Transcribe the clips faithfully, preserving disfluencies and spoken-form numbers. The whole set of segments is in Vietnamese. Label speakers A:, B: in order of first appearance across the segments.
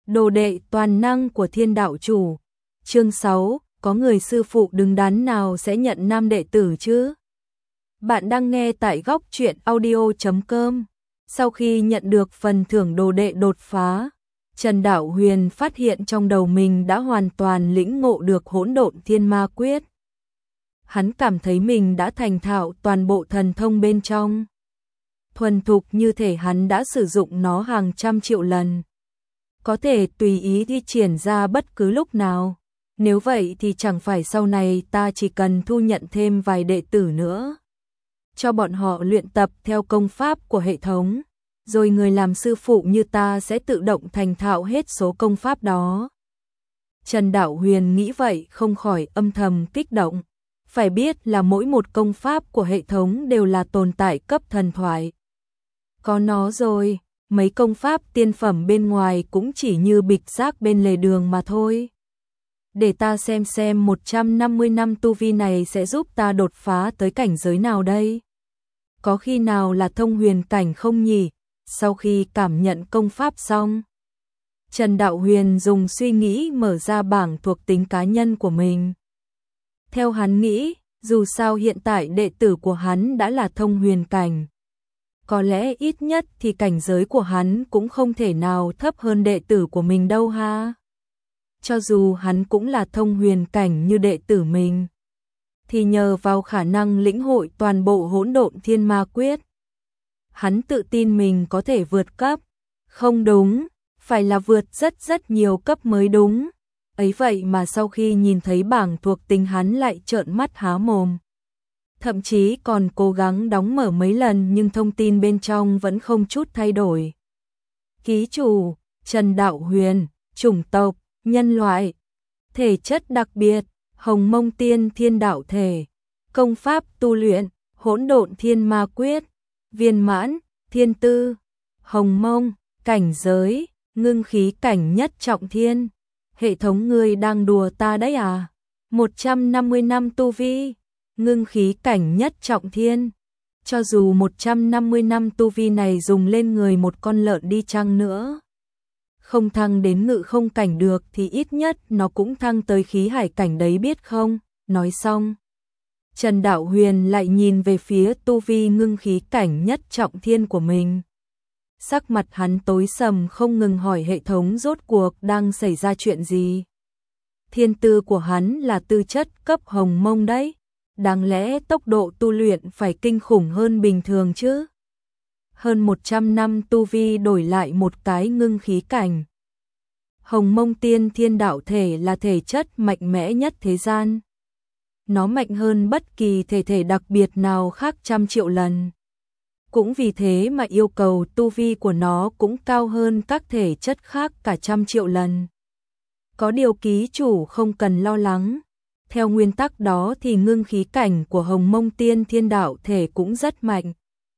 A: Đồ đệ toàn năng của Thiên Đạo Chủ. Chương sáu, có người sư phụ đứng đắn nào sẽ nhận nam đệ tử chứ? Bạn đang nghe tại góc truyện audio chấm com. Sau khi nhận được phần thưởng đồ đệ đột phá, Trần Đạo Huyền phát hiện trong đầu mình đã hoàn toàn lĩnh ngộ được Hỗn Độn Thiên Ma Quyết. Hắn cảm thấy mình đã thành thạo toàn bộ thần thông bên trong. Thuần thục như thể hắn đã sử dụng nó hàng trăm triệu lần. Có thể tùy ý thi triển ra bất cứ lúc nào. Nếu vậy thì chẳng phải sau này ta chỉ cần thu nhận thêm vài đệ tử nữa, cho bọn họ luyện tập theo công pháp của hệ thống, rồi người làm sư phụ như ta sẽ tự động thành thạo hết số công pháp đó. Trần Đạo Huyền nghĩ vậy không khỏi âm thầm kích động. Phải biết là mỗi một công pháp của hệ thống đều là tồn tại cấp thần thoại. Có nó rồi, mấy công pháp tiên phẩm bên ngoài cũng chỉ như bịch rác bên lề đường mà thôi. Để ta xem xem một trăm năm mươi năm tu vi này sẽ giúp ta đột phá tới cảnh giới nào đây? Có khi nào là thông huyền cảnh không nhỉ? Sau khi cảm nhận công pháp xong, Trần Đạo Huyền dùng suy nghĩ mở ra bảng thuộc tính cá nhân của mình. Theo hắn nghĩ, dù sao hiện tại đệ tử của hắn đã là thông huyền cảnh. Có lẽ ít nhất thì cảnh giới của hắn cũng không thể nào thấp hơn đệ tử của mình đâu ha. Cho dù hắn cũng là thông huyền cảnh như đệ tử mình, thì nhờ vào khả năng lĩnh hội toàn bộ Hỗn Độn Thiên Ma Quyết, hắn tự tin mình có thể vượt cấp. Không đúng, phải là vượt rất rất nhiều cấp mới đúng. Ấy vậy mà sau khi nhìn thấy bảng thuộc tính hắn lại trợn mắt há mồm. Thậm chí còn cố gắng đóng mở mấy lần nhưng thông tin bên trong vẫn không chút thay đổi. Ký chủ, Trần Đạo Huyền, chủng tộc, nhân loại, thể chất đặc biệt, Hồng Mông Tiên Thiên Đạo Thể, công pháp tu luyện, Hỗn Độn Thiên Ma Quyết, viên mãn, thiên tư, Hồng Mông, cảnh giới, ngưng khí cảnh nhất trọng thiên. Hệ thống ngươi đang đùa ta đấy à? một trăm năm mươi năm tu vi, ngưng khí cảnh nhất trọng thiên. Cho dù một trăm năm mươi năm tu vi này dùng lên người một con lợn đi chăng nữa, không thăng đến ngự không cảnh được thì ít nhất nó cũng thăng tới khí hải cảnh đấy biết không? Nói xong, Trần Đạo Huyền lại nhìn về phía tu vi ngưng khí cảnh nhất trọng thiên của mình. Sắc mặt hắn tối sầm không ngừng hỏi hệ thống rốt cuộc đang xảy ra chuyện gì. Thiên tư của hắn là tư chất cấp Hồng Mông đấy. Đáng lẽ tốc độ tu luyện phải kinh khủng hơn bình thường chứ. Hơn một trăm năm tu vi đổi lại một cái ngưng khí cảnh. Hồng Mông Tiên Thiên Đạo Thể là thể chất mạnh mẽ nhất thế gian. Nó mạnh hơn bất kỳ thể thể đặc biệt nào khác trăm triệu lần. Cũng vì thế mà yêu cầu tu vi của nó cũng cao hơn các thể chất khác cả trăm triệu lần. Có điều ký chủ không cần lo lắng. Theo nguyên tắc đó thì ngưng khí cảnh của Hồng Mông Tiên Thiên Đạo Thể cũng rất mạnh.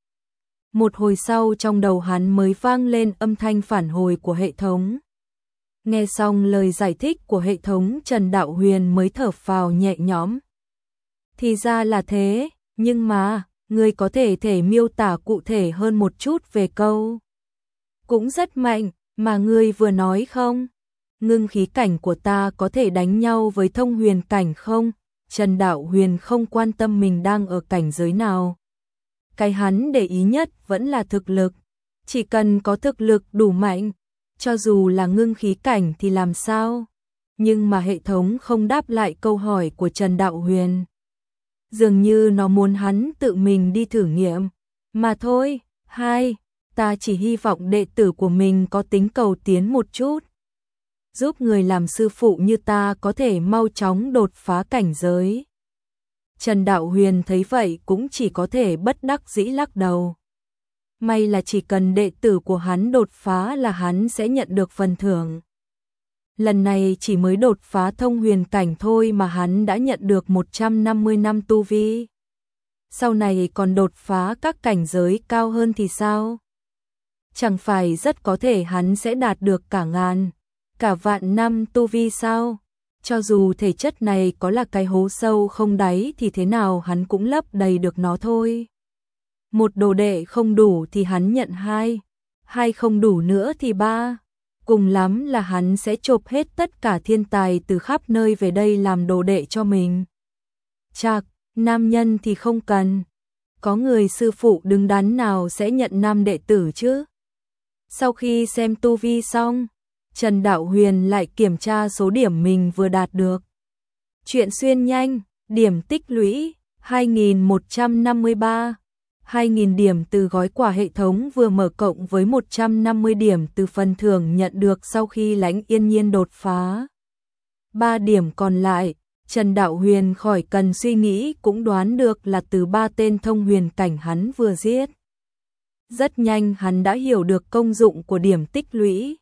A: Một hồi sau trong đầu hắn mới vang lên âm thanh phản hồi của hệ thống. Nghe xong lời giải thích của hệ thống, Trần Đạo Huyền mới thở phào nhẹ nhõm. Thì ra là thế, nhưng mà ngươi có thể thể miêu tả cụ thể hơn một chút về câu cũng rất mạnh mà ngươi vừa nói không? Ngưng khí cảnh của ta có thể đánh nhau với thông huyền cảnh không? Trần Đạo Huyền không quan tâm mình đang ở cảnh giới nào. Cái hắn để ý nhất vẫn là thực lực. Chỉ cần có thực lực đủ mạnh, cho dù là ngưng khí cảnh thì làm sao? Nhưng mà hệ thống không đáp lại câu hỏi của Trần Đạo Huyền. Dường như nó muốn hắn tự mình đi thử nghiệm. Mà thôi, hai, ta chỉ hy vọng đệ tử của mình có tính cầu tiến một chút. Giúp người làm sư phụ như ta có thể mau chóng đột phá cảnh giới. Trần Đạo Huyền thấy vậy cũng chỉ có thể bất đắc dĩ lắc đầu. May là chỉ cần đệ tử của hắn đột phá là hắn sẽ nhận được phần thưởng. Lần này chỉ mới đột phá thông huyền cảnh thôi mà hắn đã nhận được một trăm năm mươi năm tu vi. Sau này còn đột phá các cảnh giới cao hơn thì sao? Chẳng phải rất có thể hắn sẽ đạt được cả ngàn, cả vạn năm tu vi sao? Cho dù thể chất này có là cái hố sâu không đáy thì thế nào hắn cũng lấp đầy được nó thôi. Một đồ đệ không đủ thì hắn nhận hai, hai không đủ nữa thì ba. cùng lắm là hắn sẽ chộp hết tất cả thiên tài từ khắp nơi về đây làm đồ đệ cho mình. Chạc, nam nhân thì không cần, có người sư phụ đứng đắn nào sẽ nhận nam đệ tử chứ? Sau khi xem tu vi xong, Trần Đạo Huyền lại kiểm tra số điểm mình vừa đạt được. Chuyện xuyên nhanh, điểm tích lũy hai nghìn một trăm năm mươi ba, hai nghìn điểm từ gói quà hệ thống vừa mở cộng với một trăm năm mươi điểm từ phần thưởng nhận được sau khi Lãnh Yên Nhiên đột phá. ba điểm còn lại, Trần Đạo Huyền khỏi cần suy nghĩ cũng đoán được là từ ba tên thông huyền cảnh hắn vừa giết. Rất nhanh hắn đã hiểu được công dụng của điểm tích lũy.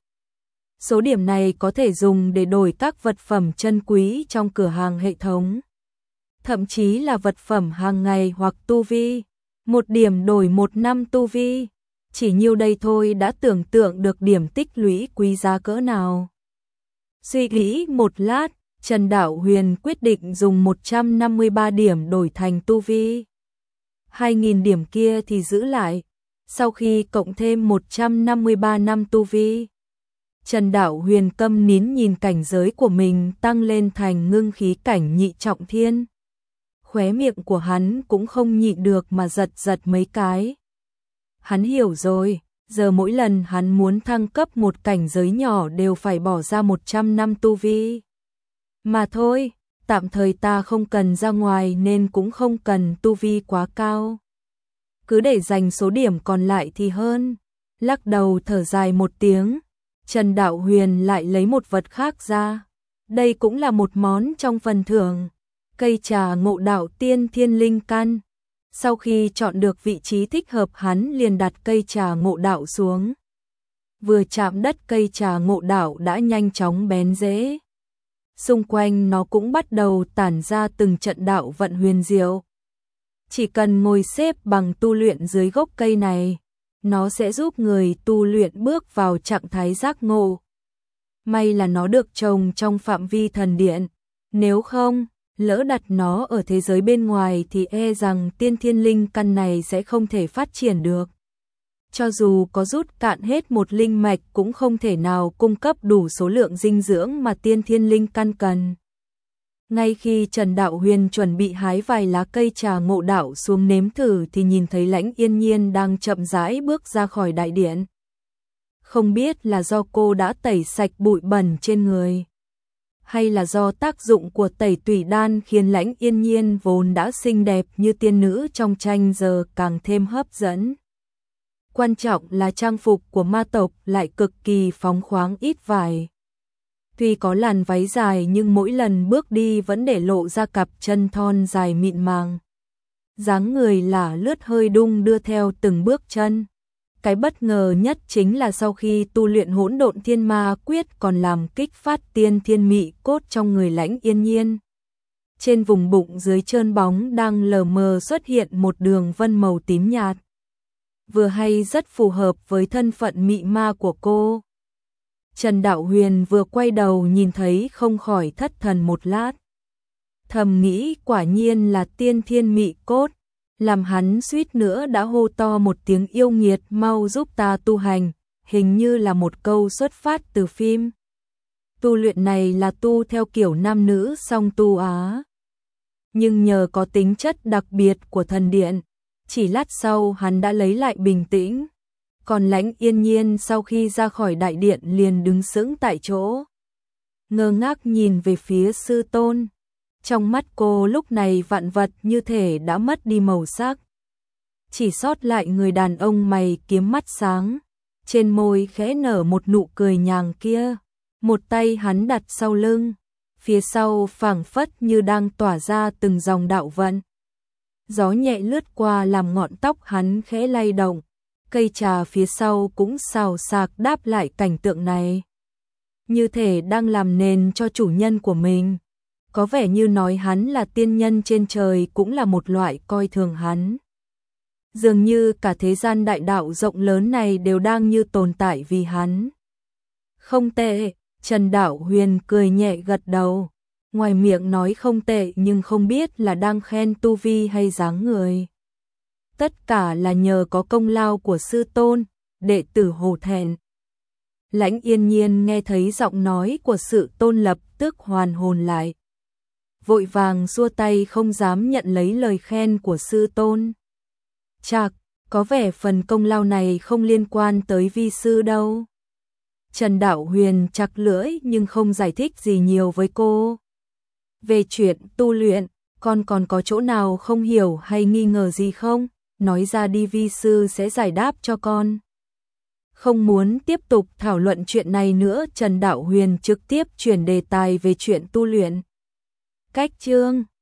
A: Số điểm này có thể dùng để đổi các vật phẩm chân quý trong cửa hàng hệ thống. Thậm chí là vật phẩm hàng ngày hoặc tu vi. Một điểm đổi một năm tu vi. Chỉ nhiêu đây thôi đã tưởng tượng được điểm tích lũy quý giá cỡ nào. Suy nghĩ một lát, Trần Đạo Huyền quyết định dùng một trăm năm mươi ba điểm đổi thành tu vi. hai nghìn điểm kia thì giữ lại. Sau khi cộng thêm một trăm năm mươi ba năm tu vi, Trần Đạo Huyền câm nín nhìn cảnh giới của mình tăng lên thành ngưng khí cảnh nhị trọng thiên. Khóe miệng của hắn cũng không nhịn được mà giật giật mấy cái. Hắn hiểu rồi, giờ mỗi lần hắn muốn thăng cấp một cảnh giới nhỏ đều phải bỏ ra một trăm năm tu vi. Mà thôi, tạm thời ta không cần ra ngoài nên cũng không cần tu vi quá cao. Cứ để dành số điểm còn lại thì hơn. Lắc đầu thở dài một tiếng, Trần Đạo Huyền lại lấy một vật khác ra. Đây cũng là một món trong phần thưởng, cây trà ngộ đạo tiên thiên linh căn. Sau khi chọn được vị trí thích hợp hắn liền đặt cây trà ngộ đạo xuống. Vừa chạm đất cây trà ngộ đạo đã nhanh chóng bén rễ. Xung quanh nó cũng bắt đầu tản ra từng trận đạo vận huyền diệu. Chỉ cần ngồi xếp bằng tu luyện dưới gốc cây này, nó sẽ giúp người tu luyện bước vào trạng thái giác ngộ. May là nó được trồng trong phạm vi thần điện, nếu không, lỡ đặt nó ở thế giới bên ngoài thì e rằng tiên thiên linh căn này sẽ không thể phát triển được. Cho dù có rút cạn hết một linh mạch cũng không thể nào cung cấp đủ số lượng dinh dưỡng mà tiên thiên linh căn cần. Ngay khi Trần Đạo Huyền chuẩn bị hái vài lá cây trà ngộ đạo xuống nếm thử thì nhìn thấy Lãnh Yên Nhiên đang chậm rãi bước ra khỏi đại điện. Không biết là do cô đã tẩy sạch bụi bẩn trên người, hay là do tác dụng của tẩy tủy đan khiến Lãnh Yên Nhiên vốn đã xinh đẹp như tiên nữ trong tranh giờ càng thêm hấp dẫn. Quan trọng là trang phục của ma tộc lại cực kỳ phóng khoáng ít vải. Tuy có làn váy dài nhưng mỗi lần bước đi vẫn để lộ ra cặp chân thon dài mịn màng. Dáng người lả lướt hơi đung đưa theo từng bước chân. Cái bất ngờ nhất chính là sau khi tu luyện hỗn độn thiên ma quyết còn làm kích phát tiên thiên mị cốt trong người Lãnh Yên Nhiên. Trên vùng bụng dưới trơn bóng đang lờ mờ xuất hiện một đường vân màu tím nhạt. Vừa hay rất phù hợp với thân phận mị ma của cô. Trần Đạo Huyền vừa quay đầu nhìn thấy không khỏi thất thần một lát. Thầm nghĩ quả nhiên là tiên thiên mị cốt, làm hắn suýt nữa đã hô to một tiếng yêu nghiệt mau giúp ta tu hành, hình như là một câu xuất phát từ phim. Tu luyện này là tu theo kiểu nam nữ song tu á. Nhưng nhờ có tính chất đặc biệt của thần điện, chỉ lát sau hắn đã lấy lại bình tĩnh. Còn Lãnh Yên Nhiên sau khi ra khỏi đại điện liền đứng sững tại chỗ, ngơ ngác nhìn về phía sư tôn. Trong mắt cô lúc này vạn vật như thể đã mất đi màu sắc. Chỉ sót lại người đàn ông mày kiếm mắt sáng, trên môi khẽ nở một nụ cười nhàng kia. Một tay hắn đặt sau lưng, phía sau phảng phất như đang tỏa ra từng dòng đạo vận. Gió nhẹ lướt qua làm ngọn tóc hắn khẽ lay động. Cây trà phía sau cũng xào xạc đáp lại cảnh tượng này. Như thể đang làm nền cho chủ nhân của mình. Có vẻ như nói hắn là tiên nhân trên trời cũng là một loại coi thường hắn. Dường như cả thế gian đại đạo rộng lớn này đều đang như tồn tại vì hắn. Không tệ, Trần Đạo Huyền cười nhẹ gật đầu. Ngoài miệng nói không tệ nhưng không biết là đang khen tu vi hay dáng người. Tất cả là nhờ có công lao của sư tôn, đệ tử hổ thẹn. Lãnh Yên Nhiên nghe thấy giọng nói của Sự Tôn lập tức hoàn hồn lại. Vội vàng xua tay không dám nhận lấy lời khen của sư tôn. Chạc, có vẻ phần công lao này không liên quan tới vi sư đâu. Trần Đạo Huyền chặt lưỡi nhưng không giải thích gì nhiều với cô. Về chuyện tu luyện, con còn có chỗ nào không hiểu hay nghi ngờ gì không? Nói ra đi, vi sư sẽ giải đáp cho con. Không muốn tiếp tục thảo luận chuyện này nữa, Trần Đạo Huyền trực tiếp chuyển đề tài về chuyện tu luyện. Cách chương